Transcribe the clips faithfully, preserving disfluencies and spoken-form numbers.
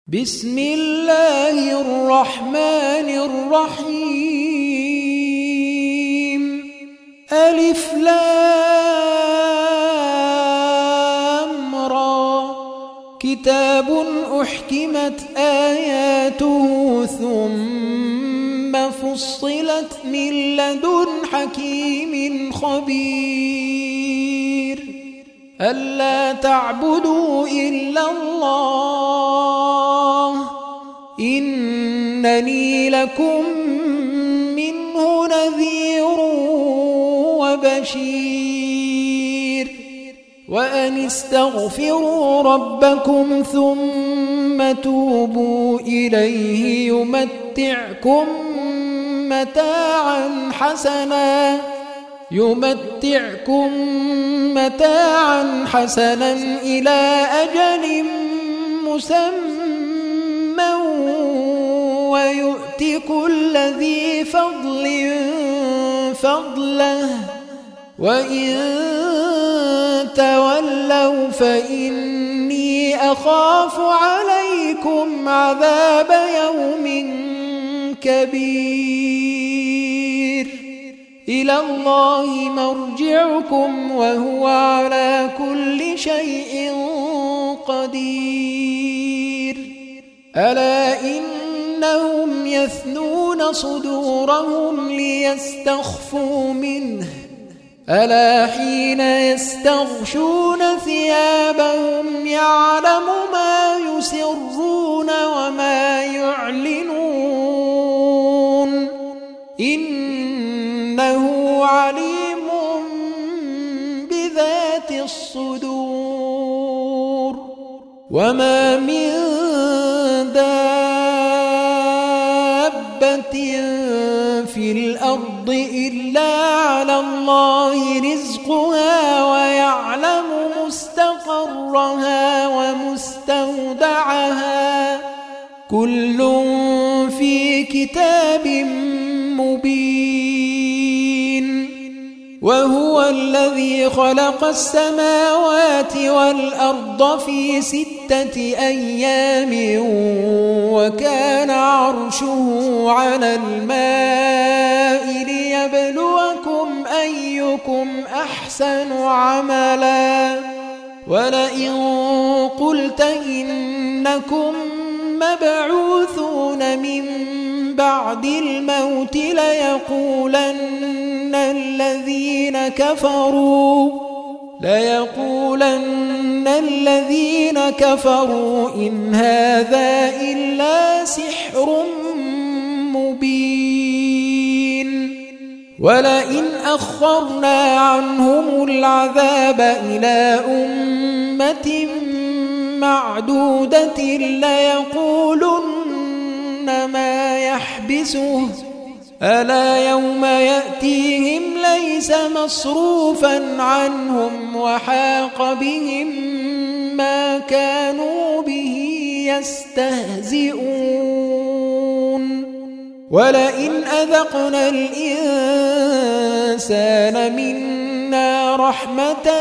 بسم الله الرحمن الرحيم ألف لام را كتاب أحكمت آياته ثم فصلت من لدن حكيم خبير ألا تعبدوا إلا الله إنني لكم منه نذير وبشير وأن استغفروا ربكم ثم توبوا إليه يمتعكم متاعا حسنا يمتعكم متاعا حسنا إلى أجل مسمى ويؤت كل ذي فضل فضله وإن تولوا فإني أخاف عليكم عذاب يوم كبير إلى الله مرجعكم وهو على كل شيء قدير ألا إنهم يثنون صدورهم ليستخفوا منه ألا حين يستغشون ثيابهم يعلم ما يسرون وما يعلنون إنه عليم بذات الصدور وما من دابة في الأرض إلا على الله رزقها ويعلم مستقرها ومستودعها كل في كتاب مبين وهو الذي خلق السماوات والأرض في ستة أيام وكان عرشه على الماء ليبلوكم أيكم أحسن عملا ولئن قلت إنكم مبعوثون من بعد الموت ليقولن الذين كفروا ليقولن الذين كفروا إن هذا إلا سحر مبين ولئن أخرنا عنهم العذاب إلى أمة معدودة ليقولن ما يحبسه ألا يوم يأتيهم ليس مصروفا عنهم وحاق بهم ما كانوا به يستهزئون ولئن أذقنا الإنسان منا رحمة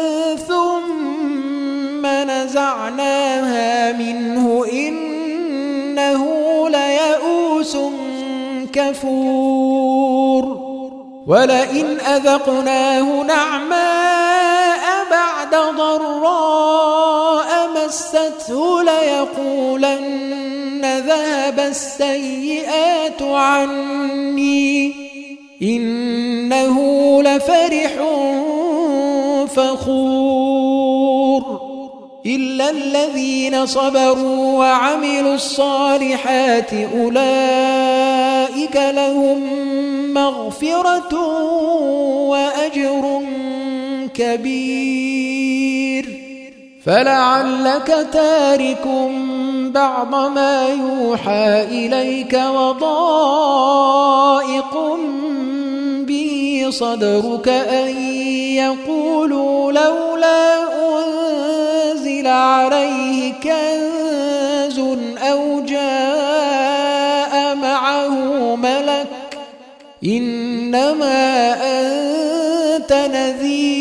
ثم نزعناها منه إنه ليئوس كفور ولئن أذقناه نعماء بعد ضراء مسته ليقولن ذهب السيئات عني إنه لفرح فخور إلا الذين صبروا وعملوا الصالحات أولئك لهم مغفرة وأجر كبير فلعلك تارك بعض ما يوحى إليك وضائق به صدرك أن يقولوا لولا أنزل عليه كنز أو جاء معه ملك إنما أنت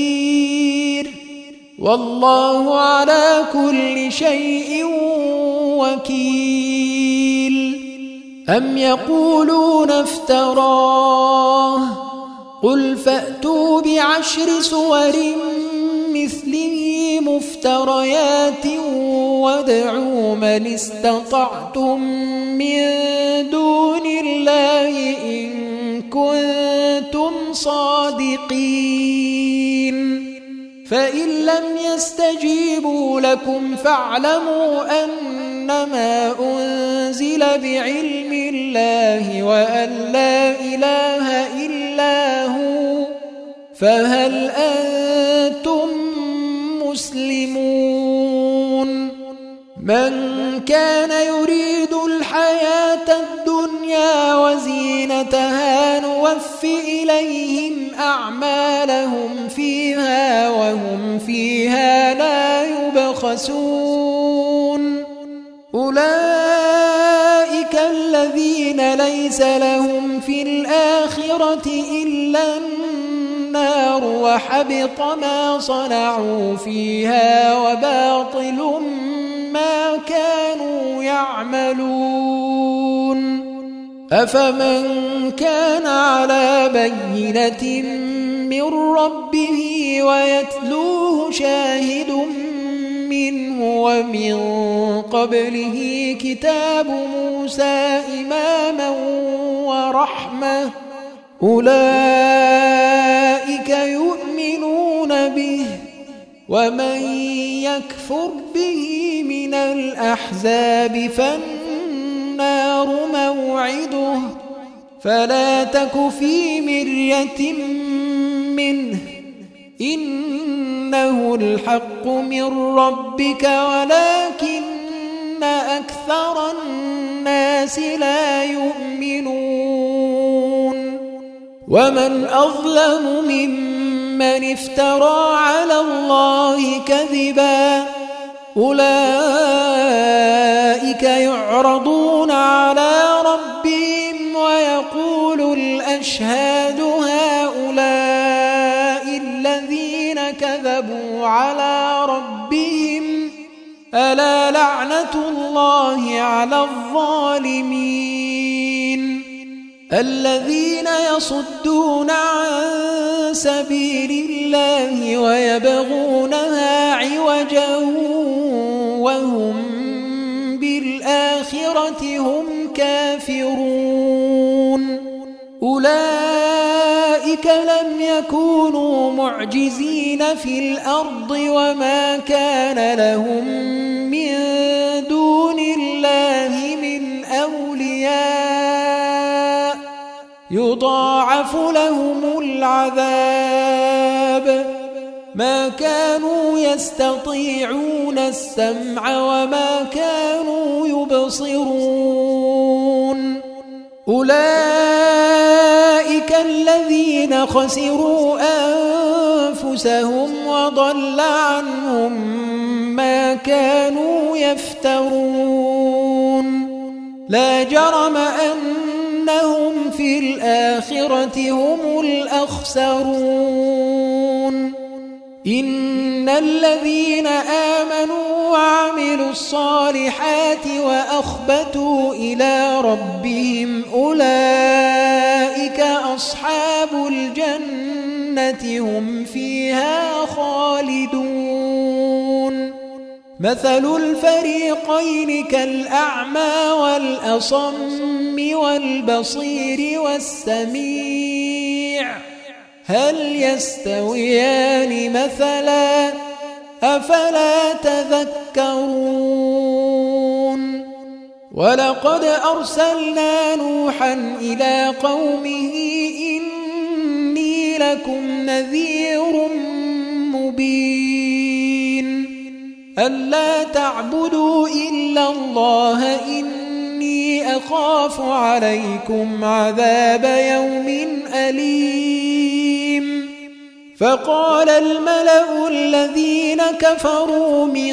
نذير والله على كل شيء وكيل أم يقولون افتراه قل فأتوا بعشر سور مثله مفتريات وادعوا من استطعتم من دون الله إن كنتم صادقين فإن لم يستجيبوا لكم فاعلموا أنما أنزل بعلم الله وأن لا إله إلا هو فهل أنتم مسلمون من كان يريد الحياة الدنيا وزينتها نوف إليهم أعمالهم فيها وهم فيها لا يبخسون أولئك الذين ليس لهم في الآخرة إلا النار وحبط ما صنعوا فيها وباطل ما كانوا يعملون أفمن كان على بينة من ربه ويتلوه شاهد منه ومن قبله كتاب موسى إماما ورحمة أولئك يؤمنون به ومن يكفر به من الأحزاب فالنار موعده فلا تك في مرية منه إنه الحق من ربك ولكن أكثر الناس لا يؤمنون ومن أظلم ممن افترى على الله كذبا أولئك يعرضون على ربهم ويقول الأشهاد هؤلاء الذين كذبوا على ربهم ألا لعنة الله على الظالمين الذين يصدون عن سبيل الله ويبغونها عوجا وهم بالآخرة هم كافرون أولئك لم يكونوا معجزين في الأرض وما كان لهم من دون الله من أولياء يضاعف لهم العذاب ما كانوا يستطيعون السمع وما كانوا يبصرون أولئك الذين خسروا أنفسهم وضل عنهم ما كانوا يفترون لا جرم أنهم في الآخرة هم الأخسرون إن الذين آمنوا وعملوا الصالحات وأخبتوا إلى ربهم أولئك أصحاب الجنة هم فيها خالدون مثل الفريقين كالأعمى والأصم والبصير والسميع هل يستويان مثلا أفلا تذكرون ولقد أرسلنا نوحا إلى قومه إني لكم نذير مبين ألا تعبدوا إلا الله إني أخاف عليكم عذاب يوم أليم فقال الملأ الذين كفروا من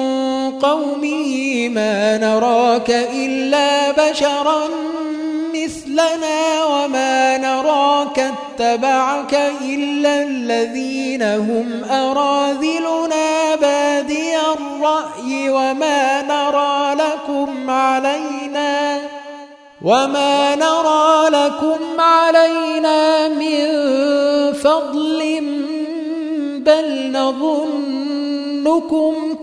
قومه ما نراك إلا بشرا مثلنا وما نراك اتبعك إلا الذين هم أراذلنا بادي الرأي وما نرى لكم علينا وما نرى لكم علينا من فضل بل نظنكم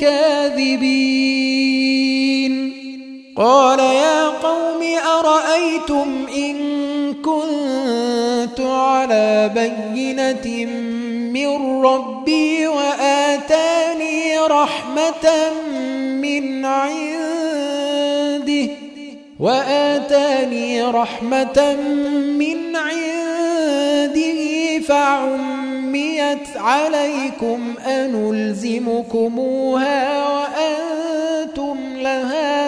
كاذبين. قال يا قوم أرأيتم إن كنت على بينة من ربي وآتاني رحمة من عنده وآتاني رحمة من عنده فعميت عليكم أنلزمكموها وأنتم لها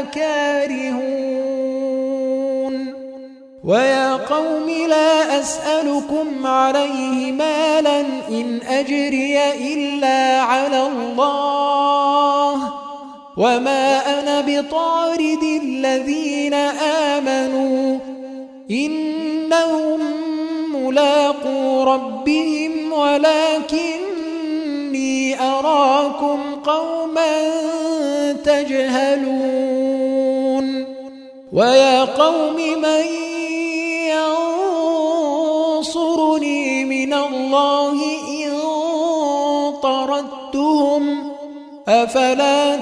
كارهون. ويا قوم لا أسألكم عليه مالا إن أجري إلا على الله وما أنا بطارد الذين آمنوا إنهم ملاقو ربهم ولكني أراكم قوما تجهلون. ويا قوم من ينصرني من الله إن طردتهم أفلا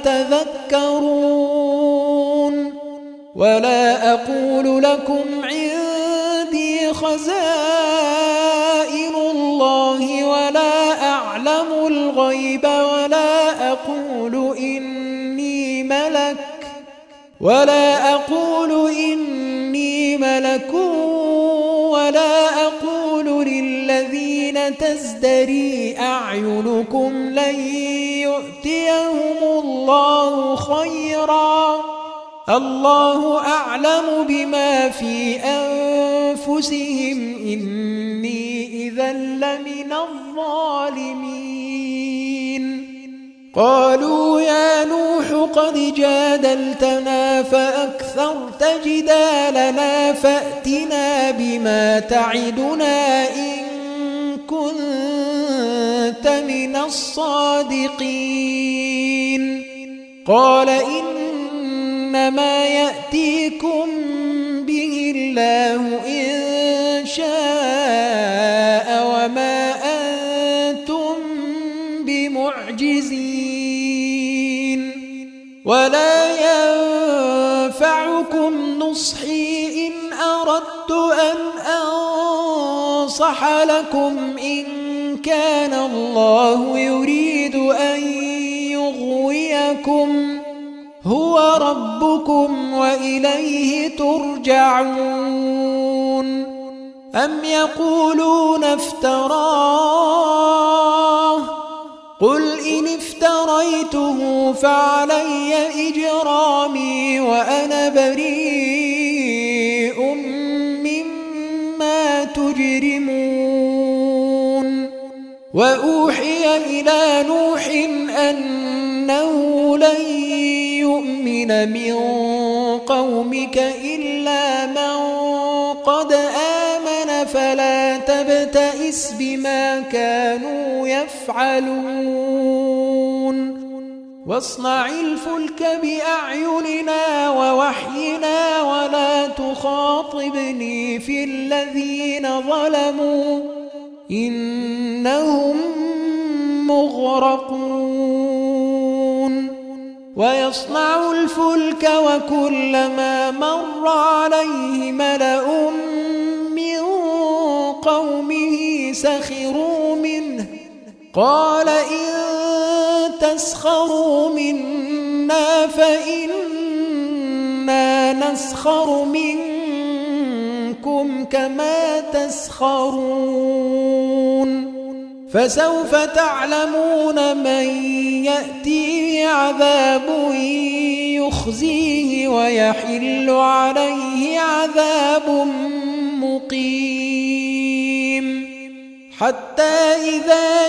تذكرون. ولا أقول لكم عندي خزائن الله ولا أعلم الغيب ولا أقول إني ملك ولا أقول إني ملك ولا أقول للذين تزدري أعينكم لن يؤتيهم الله خيرا الله أعلم بما في أنفسهم إني إذا لمن الظالمين. قالوا يا نوح قد جادلتنا فأكثرت جدالنا فأتنا بما تعدنا إن كنت من الصادقين. قال إنما يأتيكم به الله إن شاء وما أنتم بمعجزين ولا ينفعكم نصحي إن أردت أن أنصح لكم إن كان الله يريد أن يغويكم هو ربكم وإليه ترجعون. أم يقولون افتراه قل إن افتريته فعلي إجرامي وأنا بريء مما تجرمون. وأوحي إلى نوح أنه لن يؤمن من قومك إلا من قد آمن فلا تبتئس بما كانوا يفعلون. واصنع الفلك بأعيننا ووحينا ولا تخاطبني في الذين ظلموا إنهم مغرقون. ويصنع الفلك وكلما مر عليه ملأ من قومه سخروا منه قال إن تسخروا منا فإنا نسخر منكم كما تسخرون. فسوف تعلمون من يأتيه عذاب يخزيه ويحل عليه عذاب مقيم. حتى إذا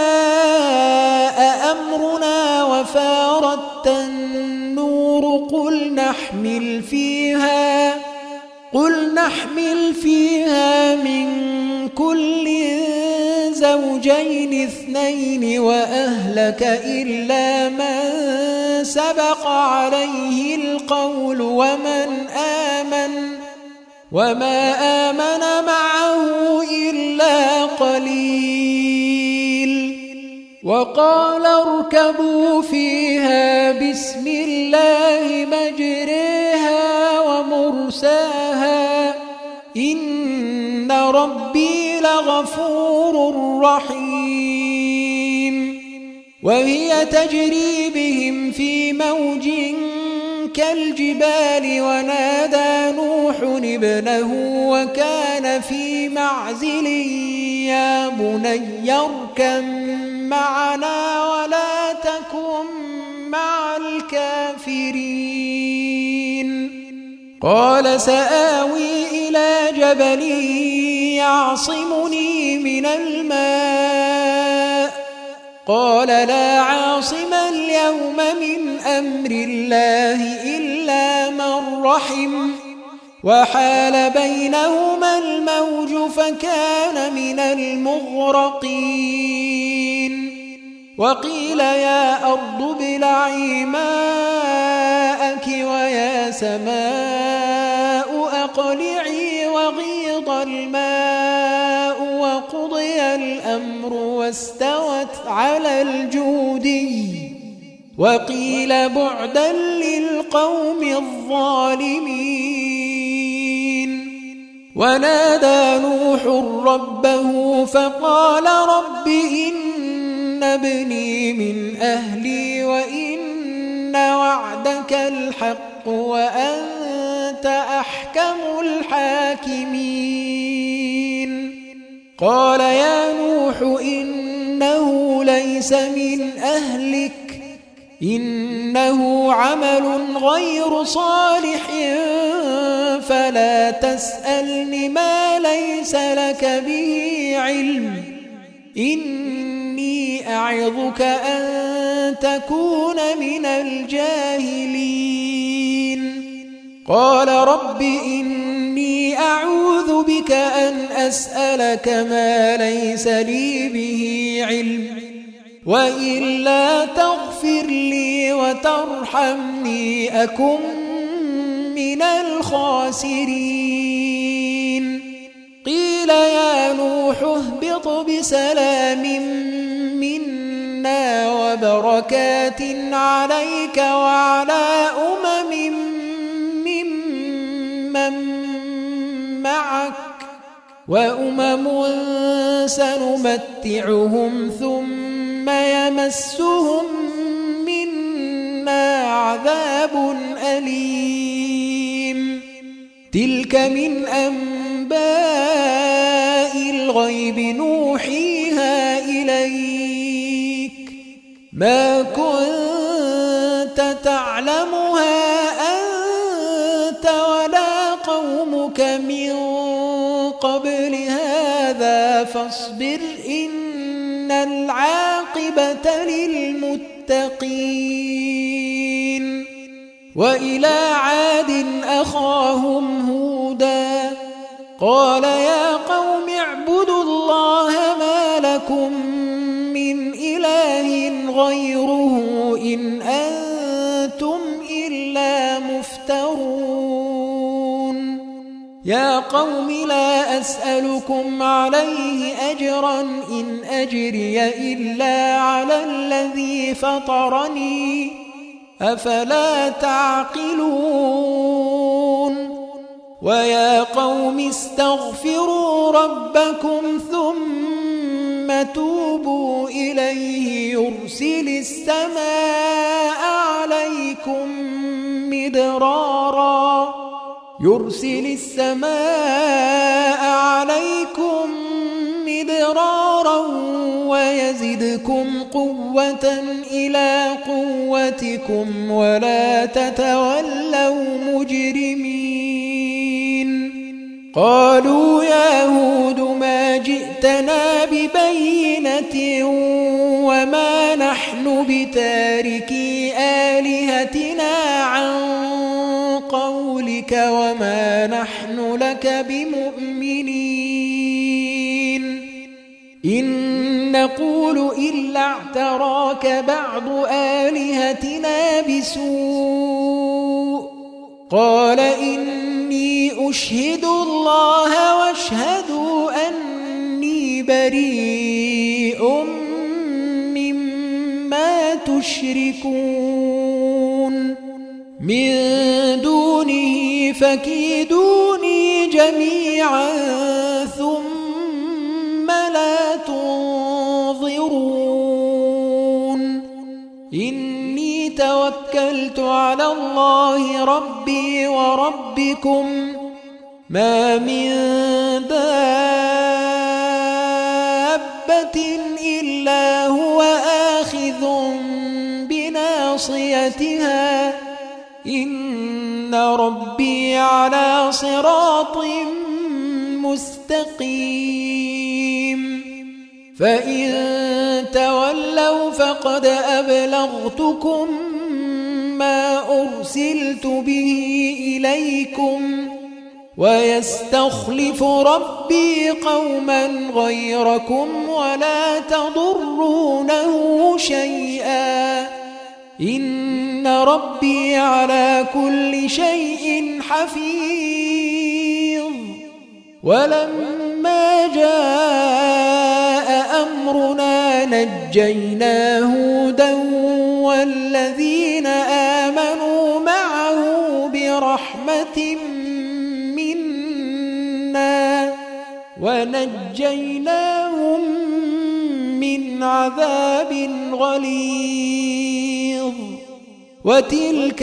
جاء أمرنا وفارت النور قل نحمل فيها قل نحمل فيها من كل زوجين اثنين وأهلك إلا من سبق عليه القول ومن آمن وما آمن معه إلا قليل وقال اركبوا فيها بسم الله مجريها ومرساها إن ربي لغفور رحيم وهي تجري بهم في موج كالجبال ونادى نوح ابنه وكان في معزل يا بني اركب معنا ولا تكن مع الكافرين قال سآوي إلى جبل يعصمني من الماء قال لا عاصم اليوم من أمر الله إلا من رحم وحال بينهما الموج فكان من المغرقين وقيل يا أرض ابلعي ماءك ويا سماء أقلعي وغيض الماء وقضي الأمر واستوت على الجودي وقيل بعدا للقوم الظالمين ونادى نوح ربه فقال رب إن ابني من أهلي وإن وعدك الحق وأنت أحكم الحاكمين قال يا نوح إنه ليس من أهلك إنه عمل غير صالح فلا تسألني ما ليس لك به علم إني أعظك أن تكون من الجاهلين قال رب إني أعوذ بك أن أسألك ما ليس لي به علم وإلا تغفر لي وترحمني أكن من الخاسرين قيل يا نوح اهبط بسلام منا وبركات عليك وعلى أمم ممن معك وأمم سنمتعهم ثم يمسهم منا عذاب أليم تلك من أنباء الغيب نوحيها إليك ما كنت تعلمها أنت ولا قومك من قبل هذا فاصبر إن العاقبة للمتقين وإلى عاد أخاهم هودا قال يا قوم اعبدوا الله ما لكم من إله غيره إن أنتم إلا مفترون يا قوم لا أسألكم عليه أجرا إن أجري إلا على الذي فطرني أفلا تعقلون ويا قوم استغفروا ربكم ثم توبوا إليه يرسل السماء عليكم مدرارا يرسل السماء عليكم مدرارا ويزدكم قوة إلى قوتكم ولا تتولوا مجرمين قالوا يا هود ما جئتنا ببينة وما نحن بتاركي آلهتنا عن قول قولك وما نحن لك بمؤمنين إن نقول إلا اعتراك بعض آلهتنا بسوء قال إني أشهد الله واشهدوا أني بريء مما تشركون من دونه فكيدوني جميعا ثم لا تنظرون إني توكلت على الله ربي وربكم ما من دابة إلا هو آخذ بناصيتها إن ربي على صراط مستقيم فإن تولوا فقد أبلغتكم ما أرسلت به إليكم ويستخلف ربي قوما غيركم ولا تضرونه شيئا إن ربي على كل شيء حفيظ ولما جاء أمرنا نجينا هودا والذين آمنوا معه برحمة منا ونجيناهم من عذاب غليظ وتلك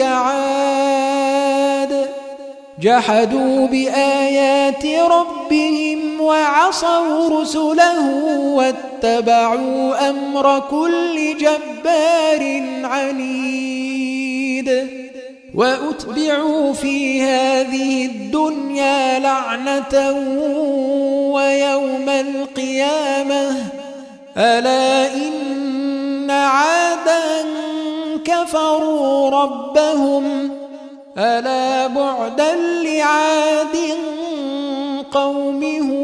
عاد جحدوا بآيات ربهم وعصوا رسله واتبعوا أمر كل جبار عنيد وأتبعوا في هذه الدنيا لعنة ويوم القيامة ألا إن عادا كفروا ربهم ألا بعدا لعاد قوم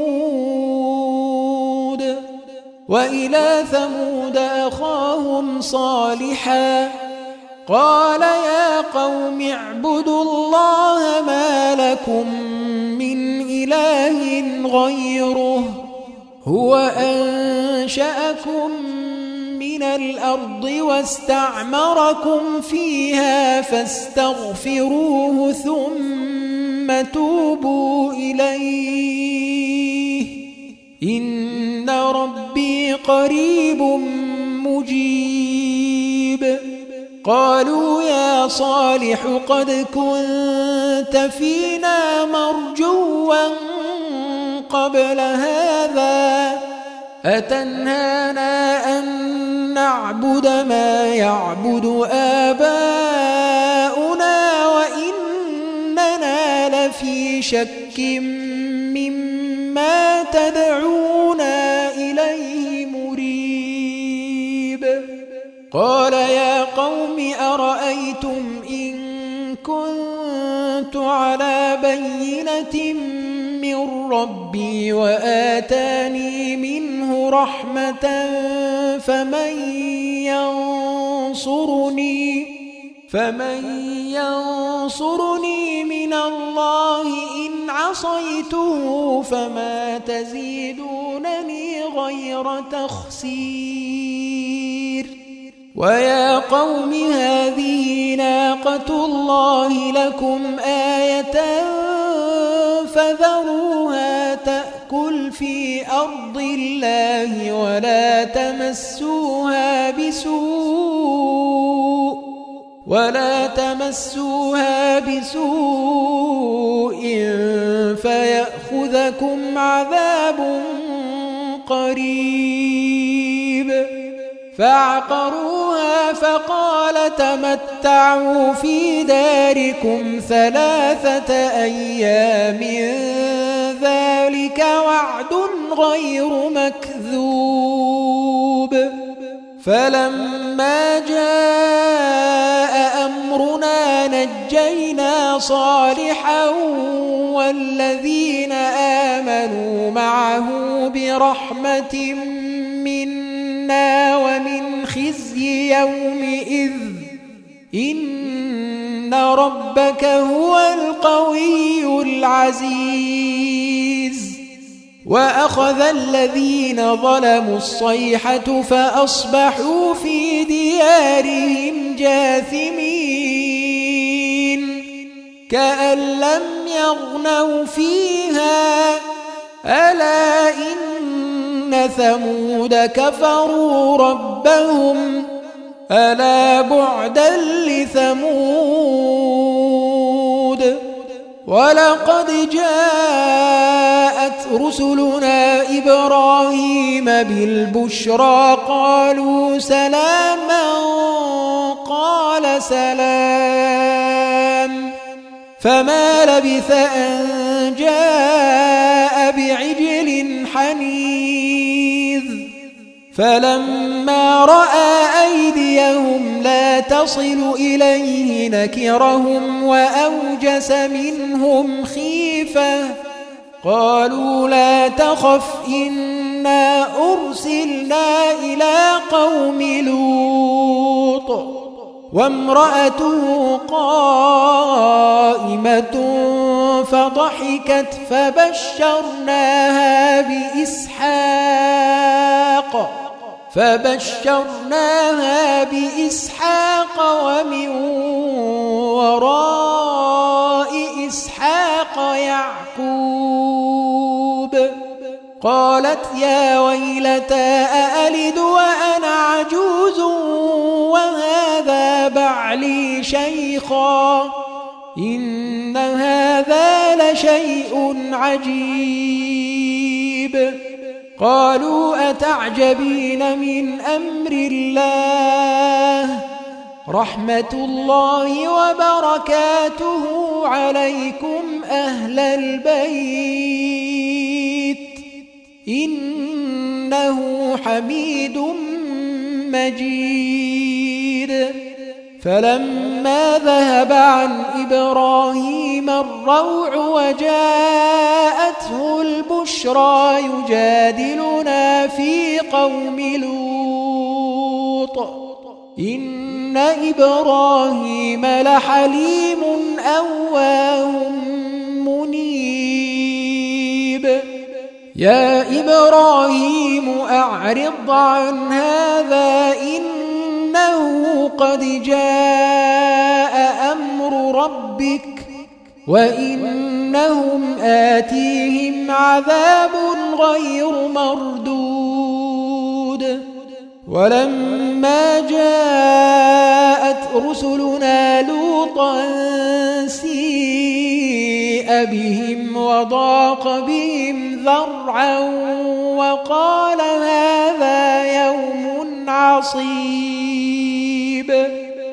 هود وإلى ثمود أخاهم صالحا قال يا قوم اعبدوا الله ما لكم من إله غيره هو أنشأكم من الأرض واستعمركم فيها فاستغفروه ثم توبوا إليه إن ربي قريب مجيب قالوا يا صالح قد كنت فينا مرجوا قبل هذا أتنهانا أن نعبد ما يعبد آباؤنا وإننا لفي شك مما تدعونا إليه مريب قال يا قوم أرأيتم إن كنت على بينة من ربي وآتاني منه رحمة فمن ينصرني فمن ينصرني من الله إن عصيته فما تزيدونني غير تخسير ويا قوم هذه ناقة الله لكم آية فذروها تأكل في أرض الله ولا تمسوها بسوء ولا تمسوها بسوء فيأخذكم عذاب قريب فعقروها فقال تمتعوا في داركم ثلاثة أيام ذلك وعد غير مكذوب فلما جاء أمرنا نجينا نجينا صالحا والذين آمنوا معه برحمة منا ومن خزي يومئذ إن ربك هو القوي العزيز. وأخذ الذين ظلموا الصيحة فأصبحوا في ديارهم جاثمين كأن لم يغنوا فيها ألا إن ثمود كفروا ربهم ألا بعدا لثمود. ولقد جاءت رسلنا إبراهيم بالبشرى قالوا سلاما قال سلام فما لبث أن جاء بعجل حنيذ. فلما رأى أيديهم لا تصل إليه نكرهم وأوجس منهم خيفة قالوا لا تخف إنا أرسلنا إلى قوم لوط وامرأته قائمة فضحكت فبشرناها بإسحاق فبشرناها بإسحاق ومن وراء إسحاق يعقوب. قالت يا ويلتى أألد وأنا عجوز وهذا بعلي شيخا إن هذا لشيء عجيب. قالوا أتعجبين من أمر الله رحمة الله وبركاته عليكم أهل البيت إنه حميد مجيد. فلما ذهب عن إبراهيم الروع وجاءته البشرى يجادلنا في قوم لوط إن إبراهيم لحليم أواه منيب. يا إبراهيم أعرض عن هذا إنه قد جاء أمر ربك وإنهم آتيهم عذاب غير مردود. ولما جاءت رسلنا لوطا سيء بهم وضاق بهم ذرعا وقال هذا يوم عصيب.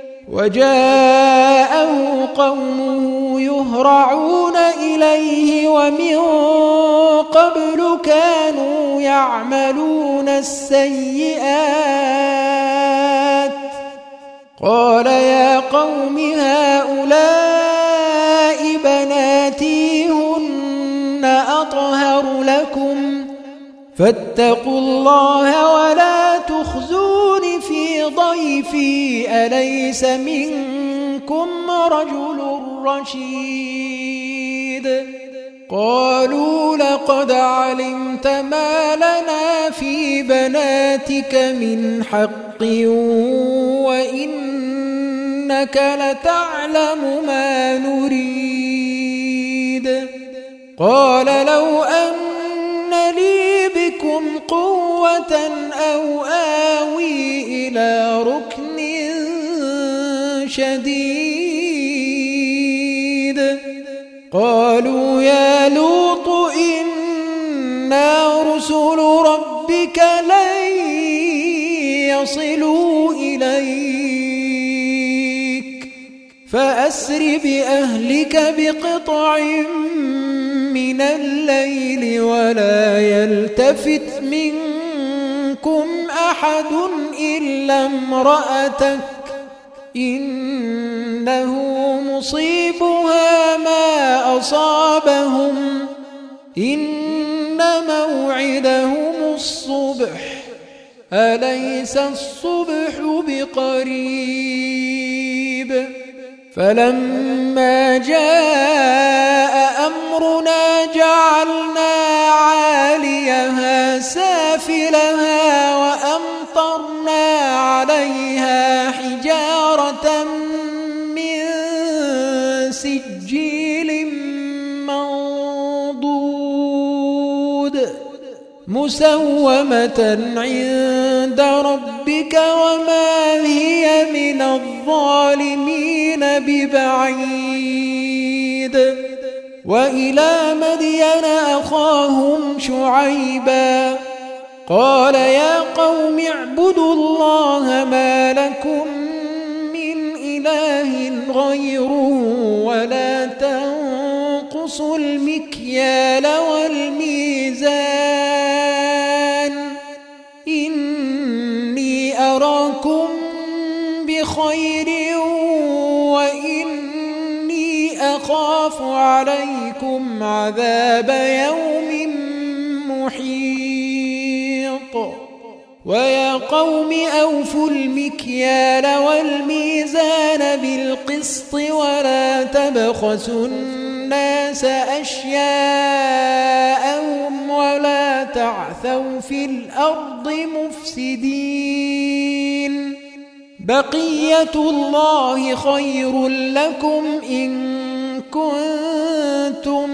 وجاءه قومه يهرعون إليه ومن قبل كانوا يعملون السيئات قال يا قوم هؤلاء بناتي هن أطهر لكم فاتقوا الله ولا تخزون في ضيفي أليس منكم رجل رشيد. قالوا لقد علمت ما لنا في بناتك من حق وإنك لتعلم ما نريد. قال لو أن لي بكم قوة أو آوي إلى ركن شديد. قالوا يا لوط إنا رسل ربك لن يصلوا إليك فأسر بأهلك بقطع من الليل ولا يلتفت منكم أحد إلا امرأتك إنه مصيبها ما أصابهم إن موعدهم الصبح أليس الصبح بقريب فلما جاء أمرنا جعلنا عاليها سافلها وأمطرنا عليها حجارة من سجيل منضود مسومة عند ربك وما هي من الظالمين ببعيد وإلى مدين أخاهم شعيبا قال يا قوم اعبدوا الله ما لكم من إله غيره ولا تنقصوا المكيال والميزان إني أراكم بخير وإني أخاف عليكم عذاب يوم محيط ويا قوم أوفوا المكيال والميزان بالقسط ولا تبخسوا الناس أشياءهم ولا تعثوا في الأرض مفسدين بقية الله خير لكم إن كنتم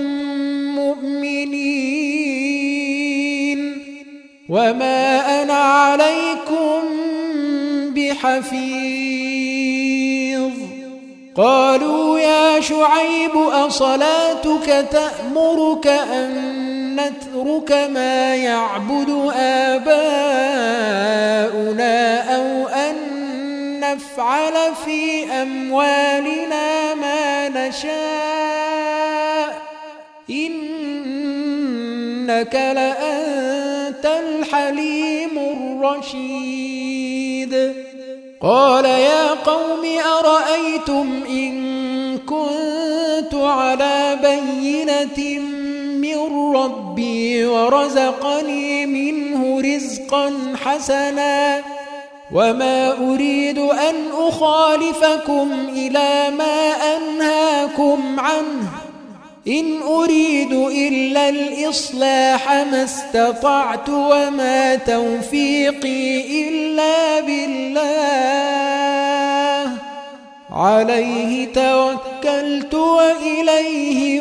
مؤمنين وما أنا عليكم بحفيظ قالوا يا شعيب أصلاتك تأمرك أن نترك ما يعبد آباؤنا أو أن نفعل في أموالنا ما نشاء إنك لأنت الحليم الرشيد قال يا قوم أرأيتم إن كنت على بينة من ربي ورزقني منه رزقا حسنا وما أريد أن أخالفكم إلى ما أنهاكم عنه إن أريد إلا الإصلاح ما استطعت وما توفيقي إلا بالله عليه توكلت وإليه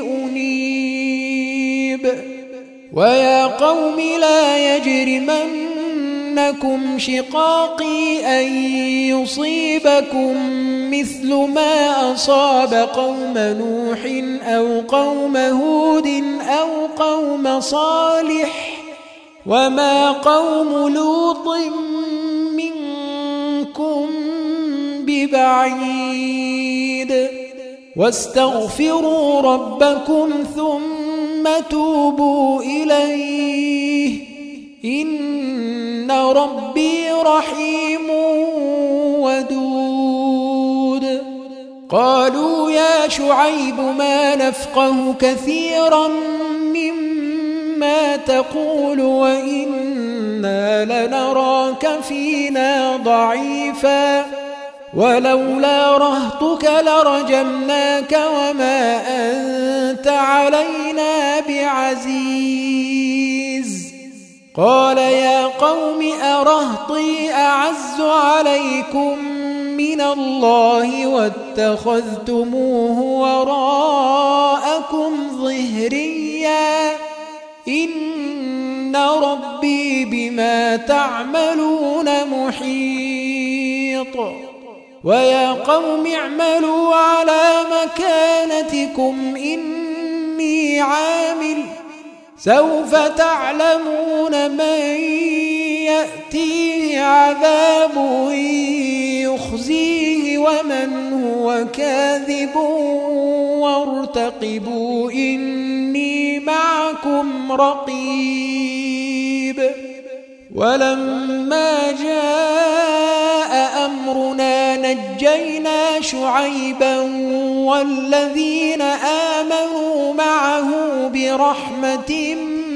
أنيب ويا قوم لا يجرمنكم شقاقي أن يصيبكم مثل ما أصاب قوم نوح أو قوم هود أو قوم صالح وما قوم لوط منكم ببعيد واستغفروا ربكم ثم توبوا إليه إن ربي رحيم ودود قالوا يا شعيب ما نفقه كثيرا مما تقول وإنا لنراك فينا ضعيفا ولولا رهطك لرجمناك وما أنت علينا بعزيز قال يا قوم أرهطي أعز عليكم من الله واتخذتموه وراءكم ظهريا إن ربي بما تعملون محيط ويا قوم اعملوا على مكانتكم إني عامل سوف تعلمون من يأتيه عذاب يخزيه ومن هو كاذب وارتقبوا إني معكم رقيب ولما جاء أمرنا نجينا شعيبا والذين آمنوا معه برحمة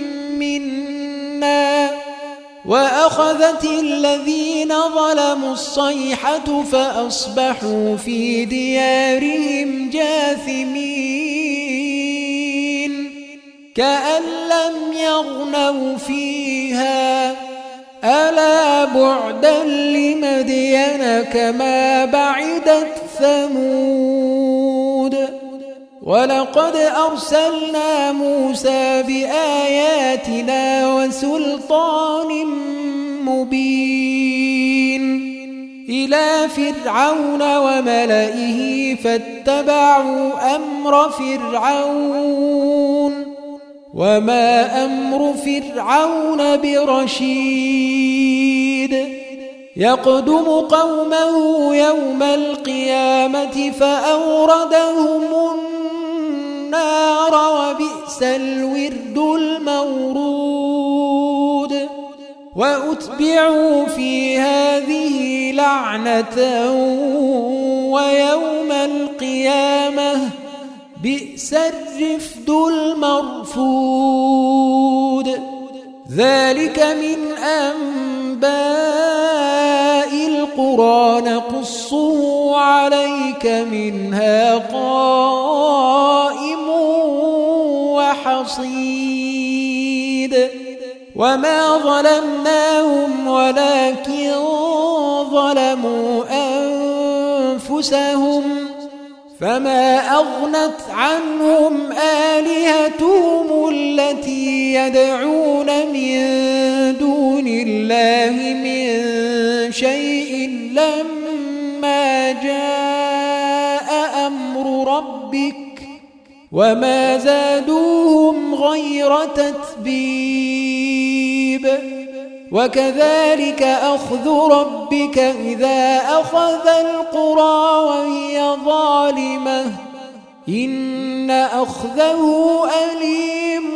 منا وأخذت الذين ظلموا الصيحة فأصبحوا في ديارهم جاثمين كأن لم يغنوا فيها ألا بعدا لمدين كما بعدت ثمود ولقد أرسلنا موسى بآياتنا وسلطان مبين إلى فرعون وملئه فاتبعوا أمر فرعون وما أمر فرعون برشيد يقدم قومه يوم القيامة فأوردهم النار وبئس الورد المورود وأتبعوا في هذه لعنة ويوم القيامة بئس الرفد المرفود ذلك من أنباء القرى نقصه عليك منها قائم وحصيد وما ظلمناهم ولكن ظلموا أنفسهم فما أغنت عنهم آلهتهم التي يدعون من دون الله من شيء لما جاء أمر ربك وما زادوهم غير تتبيب وكذلك أخذ ربك إذا أخذ القرى وهي ظالمة إن أخذه أليم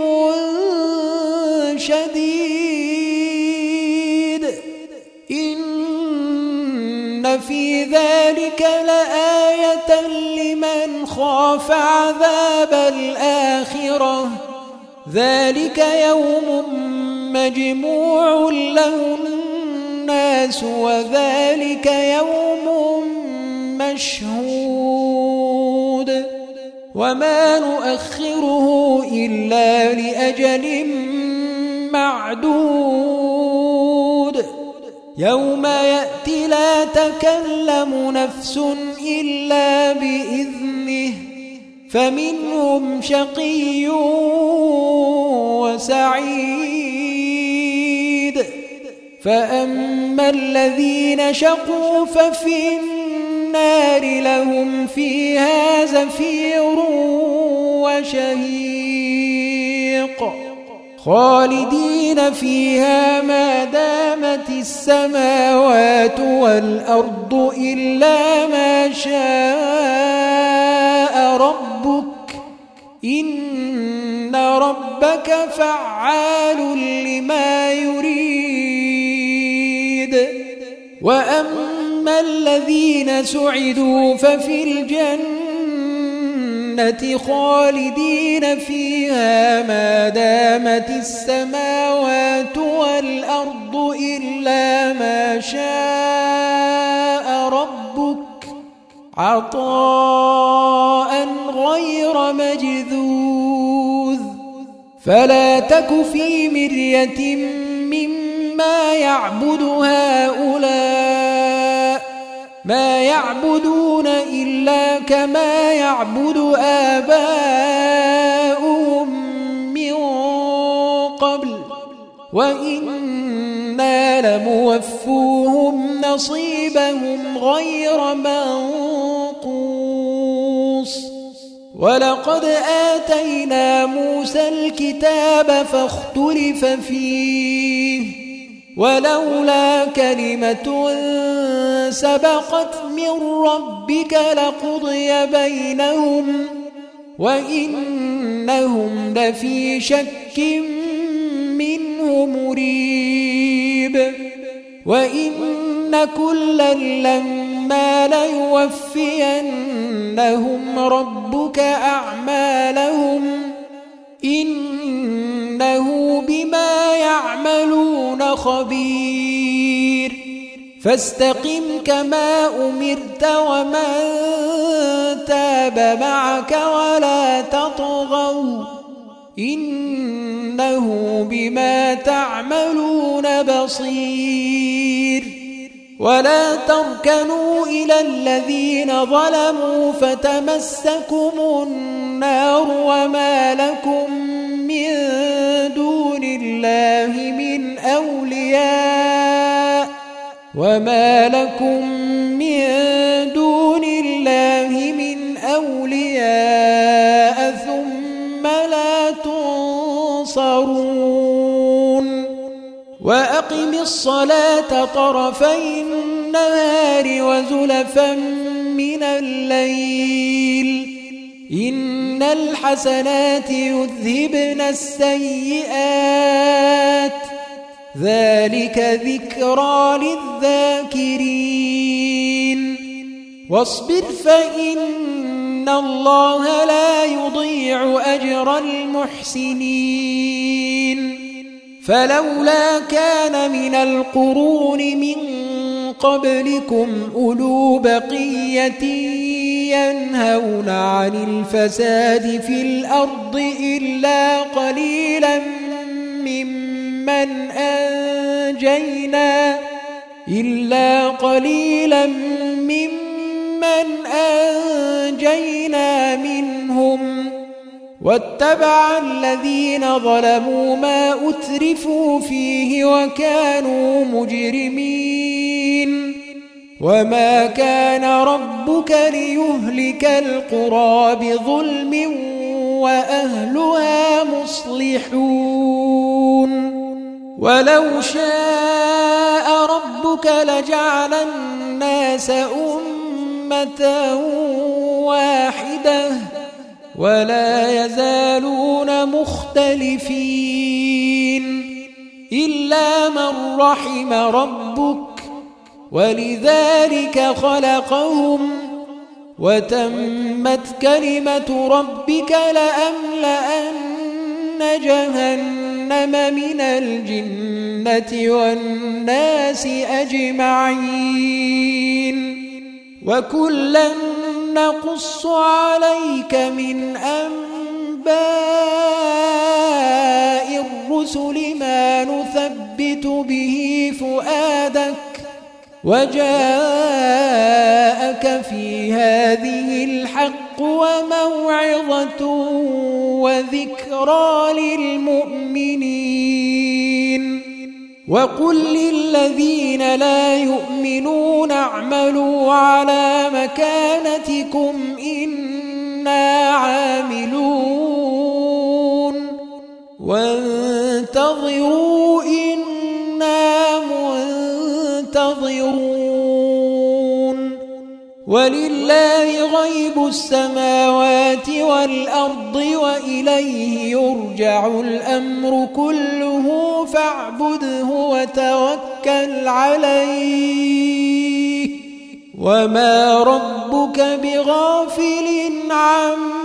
شديد إن في ذلك لآية لمن خاف عذاب الآخرة ذلك يوم مجموع له الناس وذلك يوم مشهود وما نؤخره إلا لأجل معدود يوم يأتي لا تكلم نفس إلا بإذنه فمنهم شقي وسعيد فأما الذين شقوا ففي النار لهم فيها زفير وشهيق خالدين فيها ما دامت السماوات والأرض إلا ما شاء ربك إن ربك فعال لما يريد وأما الذين سعدوا ففي الجنة خالدين فيها ما دامت السماوات والأرض إلا ما شاء ربك عطاء غير مجذوذ فلا تك في مرية مما يعبد هؤلاء ما يعبدون إلا كما يعبد آباؤهم من قبل وإنا لموفوهم نصيبهم غير منقوص ولقد آتينا موسى الكتاب فاختلف فيه ولولا كلمة سبقت من ربك لقضي بينهم وإنهم لفي شك منه مريب وإن كلا لما ثم ليوفينهم ربك أعمالهم إنه بما يعملون خبير فاستقم كما أمرت ومن تاب معك ولا تطغوا إنه بما تعملون بصير ولا تركنوا إلى الذين ظلموا فتمسكم النار وما لكم من دون الله من أولياء وما لكم من دون الله من أولياء ثم لا تنصرون وأقم الصلاة طرفي النهار وزلفا من الليل إن الحسنات يذهبن السيئات ذلك ذكرى للذاكرين واصبر فإن الله لا يضيع أجر المحسنين فلولا كان من القرون من قبلكم أولو بقية ينهون عن الفساد في الأرض إلا قليلا ممن أنجينا إلا قليلا ممن أنجينا منهم واتبع الذين ظلموا ما أترفوا فيه وكانوا مجرمين وما كان ربك ليهلك القرى بظلم وأهلها مصلحون ولو شاء ربك لجعل الناس أمة واحدة ولا يزالون مختلفين إلا من رحم ربك ولذلك خلقهم وتمت كلمة ربك لأملأن جهنم من الجنة والناس أجمعين وكلا نقص عليك من أنباء الرسل ما نثبت به فؤادك وجاءك في هذه الحق وموعظة وذكرى للمؤمنين وقل للذين لا يؤمنون اعملوا على مكانتكم إنا عاملون وانتظروا إنا منتظرون ولله غيب السماوات والأرض وإليه يرجع الأمر كله فاعبده وتوكل عليه وما ربك بغافل عما